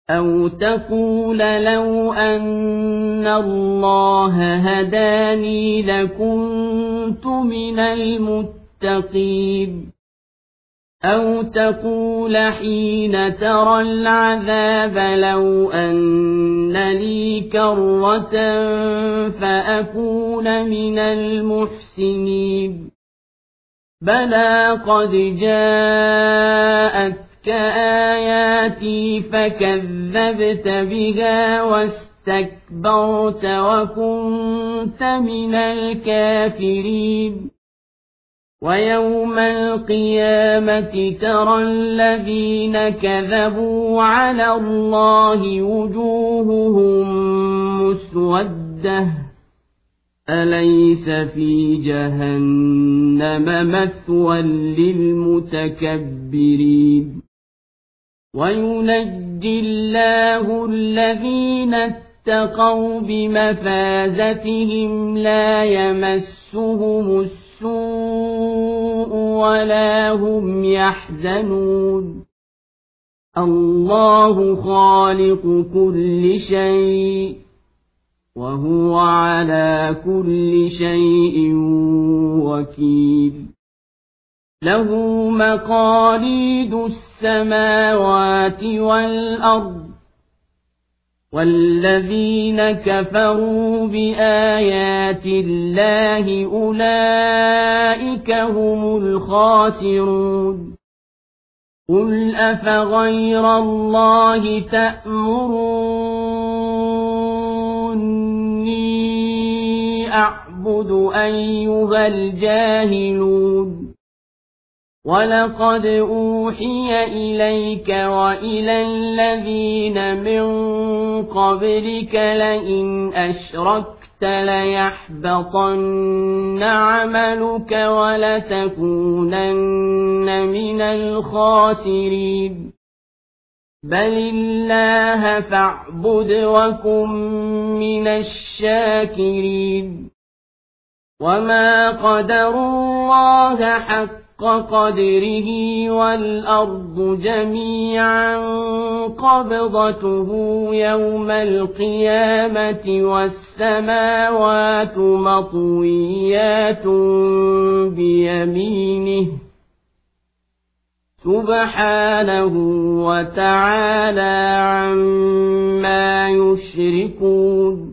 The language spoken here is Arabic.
أو تقول لو أن الله هداني لكنت من المتقين أو تقول حين ترى العذاب لو أن لي كرة فأكون من المحسنين بلى قد جاءتك آياتي فكذبت بها واستكبرت وكنت من الكافرين ويوم القيامة ترى الذين كذبوا على الله وجوههم مسودة أليس في جهنم مثوى للمتكبرين وينجي الله الذين اتقوا بمفازتهم لا يمسهم السوء ولا هم يحزنون الله خالق كل شيء وهو على كل شيء وكيل له مقاليد السماوات والأرض والذين كفروا بآيات الله أولئك هم الخاسرون قل أفغير الله تأمروني أعبد أيها الجاهلون ولقد أوحي إليك وإلى الذين من قبلك لئن أشركت ليحبطن عملك ولتكونن من الخاسرين بل الله فاعبد وكن من الشاكرين وما قدروا الله حق قدره والأرض جميعا قبضته يوم القيامة والسماوات مطويات بيمينه سبحانه وتعالى عما يشركون